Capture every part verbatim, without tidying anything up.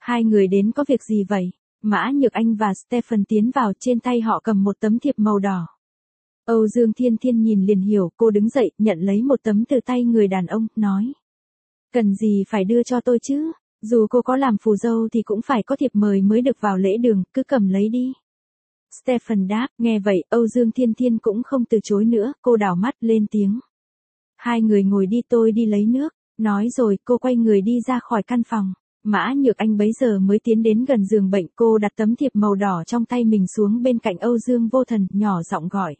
Hai người đến có việc gì vậy? Mã Nhược Anh và Stephen tiến vào, trên tay họ cầm một tấm thiệp màu đỏ. Âu Dương Thiên Thiên nhìn liền hiểu, cô đứng dậy, nhận lấy một tấm từ tay người đàn ông, nói. Cần gì phải đưa cho tôi chứ? Dù cô có làm phù dâu thì cũng phải có thiệp mời mới được vào lễ đường, cứ cầm lấy đi. Stephen đáp, nghe vậy, Âu Dương Thiên Thiên cũng không từ chối nữa, cô đảo mắt lên tiếng. Hai người ngồi đi, tôi đi lấy nước. Nói rồi, cô quay người đi ra khỏi căn phòng. Mã Nhược Anh bấy giờ mới tiến đến gần giường bệnh, cô đặt tấm thiệp màu đỏ trong tay mình xuống bên cạnh Âu Dương Vô Thần, nhỏ giọng gọi.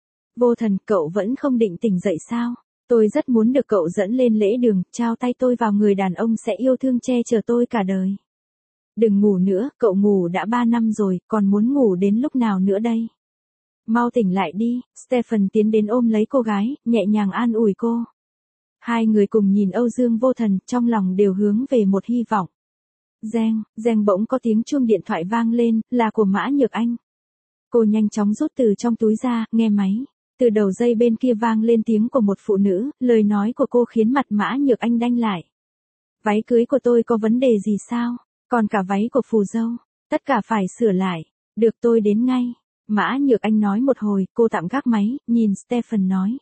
Vô Thần, cậu vẫn không định tỉnh dậy sao? Tôi rất muốn được cậu dẫn lên lễ đường, trao tay tôi vào người đàn ông sẽ yêu thương che chở tôi cả đời. Đừng ngủ nữa, cậu ngủ đã ba năm rồi, còn muốn ngủ đến lúc nào nữa đây? Mau tỉnh lại đi. Stephen tiến đến ôm lấy cô gái, nhẹ nhàng an ủi cô. Hai người cùng nhìn Âu Dương Vô Thần, trong lòng đều hướng về một hy vọng. Reng, reng bỗng có tiếng chuông điện thoại vang lên, là của Mã Nhược Anh. Cô nhanh chóng rút từ trong túi ra, nghe máy. Từ đầu dây bên kia vang lên tiếng của một phụ nữ, lời nói của cô khiến mặt Mã Nhược Anh đanh lại. Váy cưới của tôi có vấn đề gì sao? Còn cả váy của phù dâu, tất cả phải sửa lại. Được, tôi đến ngay. Mã Nhược Anh nói một hồi, cô tạm gác máy, nhìn Stephen nói.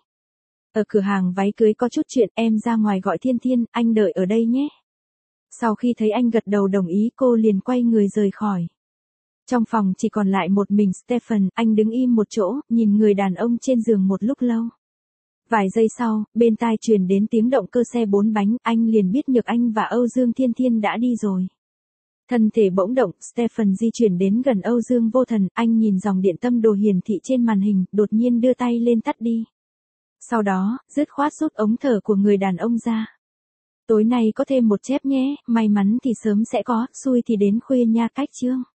Ở cửa hàng váy cưới có chút chuyện, em ra ngoài gọi Thiên Thiên, anh đợi ở đây nhé. Sau khi thấy anh gật đầu đồng ý, cô liền quay người rời khỏi. Trong phòng chỉ còn lại một mình Stephen, anh đứng im một chỗ, nhìn người đàn ông trên giường một lúc lâu. Vài giây sau, bên tai truyền đến tiếng động cơ xe bốn bánh, anh liền biết Nhược Anh và Âu Dương Thiên Thiên đã đi rồi. Thân thể bỗng động, Stephen di chuyển đến gần Âu Dương Vô Thần, anh nhìn dòng điện tâm đồ hiển thị trên màn hình, đột nhiên đưa tay lên tắt đi. Sau đó, dứt khoát rút ống thở của người đàn ông ra. Tối nay có thêm một chép nhé, may mắn thì sớm sẽ có, xui thì đến khuya nha, cách chương.